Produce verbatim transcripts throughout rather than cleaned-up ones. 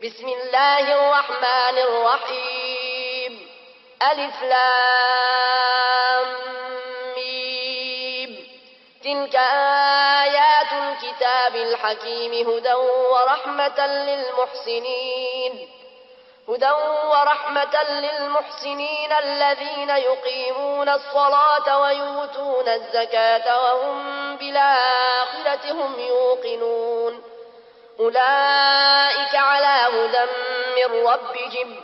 بسم الله الرحمن الرحيم ألف لام ميم تلك آيات الكتاب الحكيم هدى ورحمة للمحسنين هدى ورحمة للمحسنين الذين يقيمون الصلاة ويؤتون الزكاة وهم بالآخرة هم يوقنون أولئك على هدى من ربهم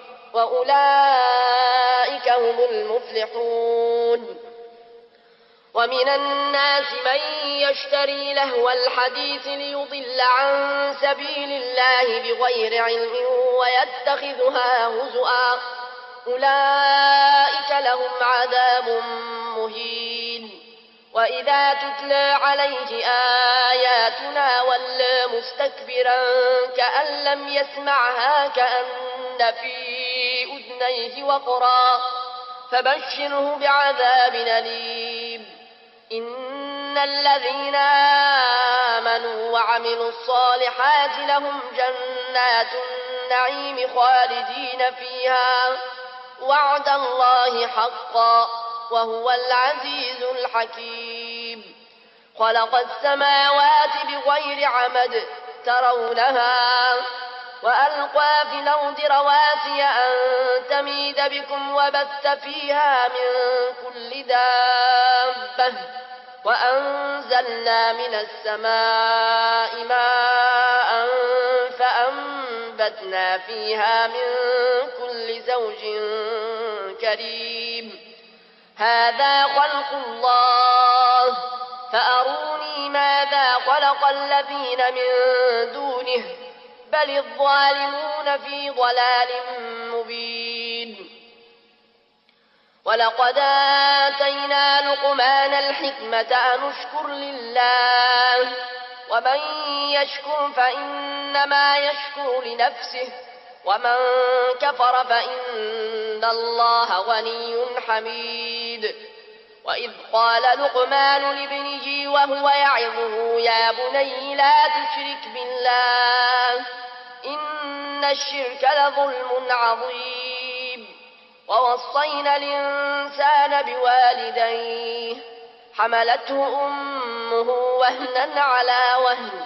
وأولئك هم المفلحون ومن الناس من يشتري لهو الحديث ليضل عن سبيل الله بغير علم ويتخذها هزؤا أولئك لهم عذاب مهين وإذا تتلى عليه آياتنا ولى مستكبرا كأن لم يسمعها كأن في أذنيه وقرا فبشره بعذاب أليم إن الذين آمنوا وعملوا الصالحات لهم جنات النعيم خالدين فيها وعد الله حقا وهو العزيز الحكيم خلق السماوات بغير عمد ترونها وألقى في الأرض رواسي أن تميد بكم وبث فيها من كل دابة وأنزلنا من السماء ماء فأنبتنا فيها من كل زوج كريم هذا خلق الله فأروني ماذا خلق الذين من دونه بل الظالمون في ضلال مبين ولقد آتينا لقمان الحكمة أن اشكر لله ومن يشكر فإنما يشكر لنفسه ومن كفر فإن الله غني حميد وإذ قال لقمان لابنه وهو يعظه يا بني لا تشرك بالله إن الشرك لظلم عظيم ووصينا الإنسان بوالديه حملته أمه وهنا على وهن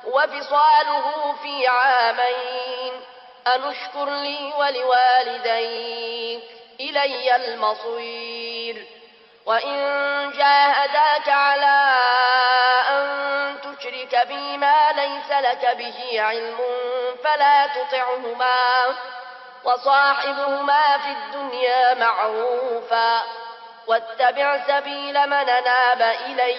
وفصاله في عامين أن اشكر لي ولوالديك إلي المصير وإن جاهداك على أن تشرك بي ما ليس لك به علم فلا تطعهما وصاحبهما في الدنيا معروفا واتبع سبيل من أناب إلي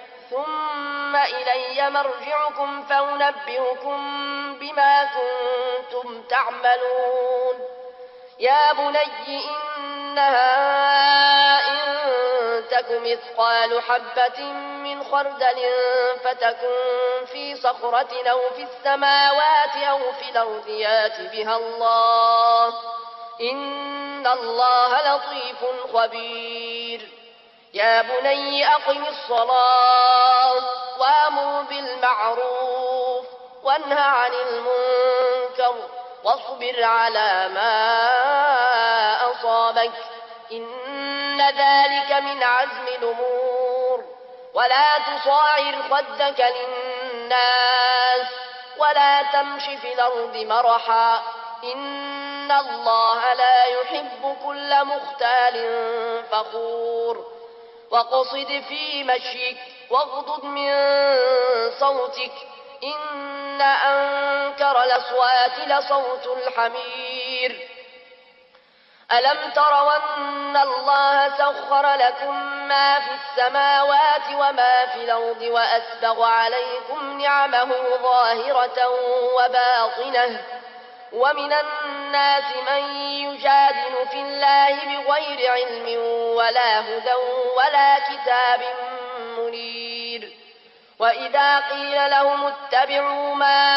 ثم إلي مرجعكم فأنبئكم بما كنتم تعملون يا بني إنها إن تك مثقال حبة من خردل فتكن في صخرة أو في السماوات أو في الأرض يات بها الله إن الله لطيف خبير يا بني أقم الصلاة وأمر بالمعروف وانه عن المنكر واصبر على ما أصابك إن ذلك من عزم الأمور ولا تصاعر خدك للناس ولا تمش في الأرض مرحا إن الله لا يحب كل مختال فخور واقصد في مشيك واغضض من صوتك إن أنكر الأصوات لصوت الحمير ألم تروا أن الله سخر لكم ما في السماوات وما في الأرض وأسبغ عليكم نعمه ظاهرة وباطنة ومن الناس من يجادل في الله بغير علم ولا هدى ولا كتاب منير وإذا قيل لهم اتبعوا ما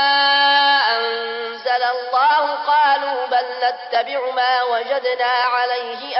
أنزل الله قالوا بل نتبع ما وجدنا عليه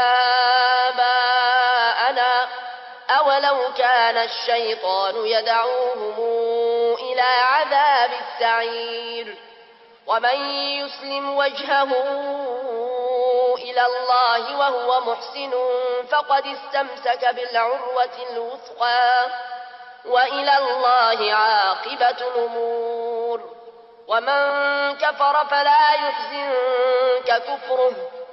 آباءنا أولو كان الشيطان يدعوهم إلى عذاب السعير ومن يسلم وجهه إلى الله وهو محسن فقد استمسك بالعروة الوثقى وإلى الله عاقبة الأمور ومن كفر فلا يحزنك كفره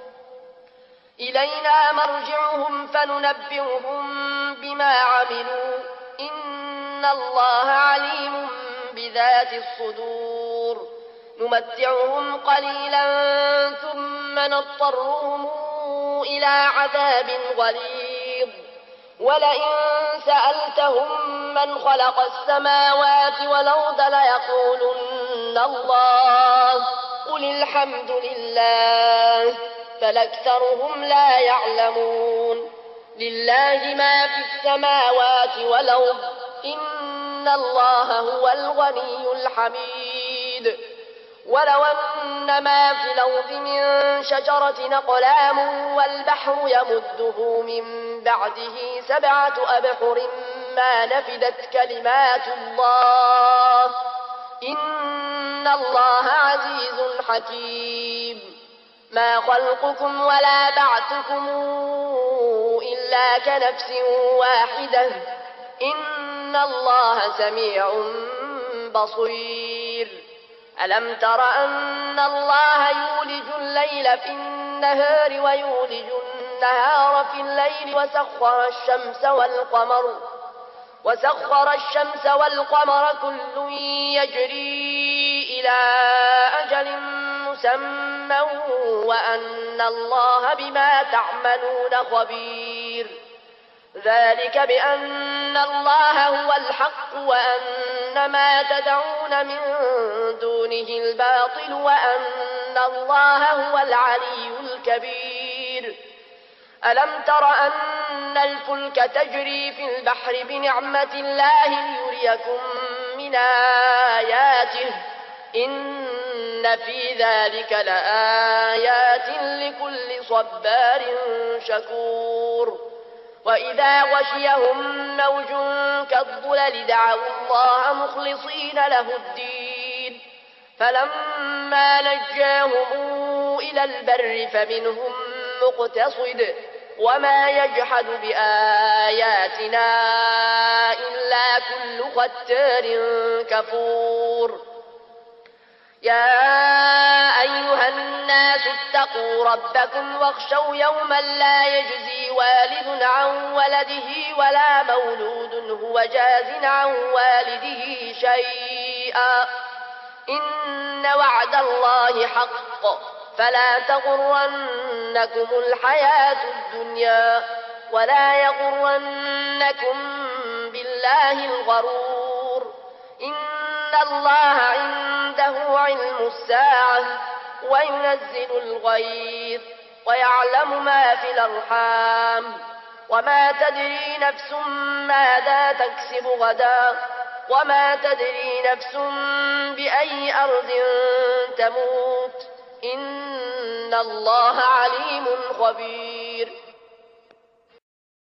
إلينا مرجعهم فننبئهم بما عملوا إن الله عليم بذات الصدور نمتعهم قليلا ثم نضطرهم إلى عذاب غليظ ولئن سألتهم من خلق السماوات والأرض ليقولن الله قل الحمد لله بل أكثرهم لا يعلمون لله ما في السماوات والأرض إن الله هو الغني الحميد ولو أن ما في الأرض من شجرة أقلام والبحر يمده من بعده سبعة أبحر ما نفدت كلمات الله إن الله عزيز حكيم ما خلقكم ولا بعثكم إلا كنفس واحدة إن الله سميع بصير ألم تر أن الله يولج الليل في النهار ويولج النهار في الليل وسخر الشمس والقمر وسخر الشمس والقمر كل يجري إلى أجل مسمى وأن الله بما تعملون خبير ذلك بأن الله هو الحق وأن ما تدعون من دونه الباطل وأن الله هو العلي الكبير ألم تر أن الفلك تجري في البحر بنعمة الله ليريكم من آياته إن في ذلك لآيات لكل صبار شكور وإذا غشيهم موج كالظلل دعوا الله مخلصين له الدين فلما نجاهم إلى البر فمنهم مقتصد وما يجحد بآياتنا إلا كل ختار كفور يا أيها الناس اتقوا ربكم واخشوا يوما لا يجزي والد عن ولده ولا مولود هو جاز عن والده شيئا إن وعد الله حق فلا تغرنكم الحياة الدنيا ولا يغرنكم بالله الغرور إن الله عنده علم الساعة وينزل الغيث ويعلم ما في الأرحام وما تدري نفس ماذا تكسب غدا وما تدري نفس بأي أرض تموت إن الله عليم خبير